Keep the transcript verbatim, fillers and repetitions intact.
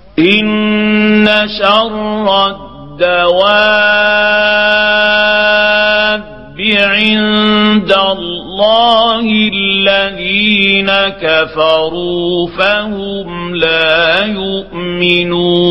إن شر الدواب عند الله الذين كفروا فهم لا يؤمنون.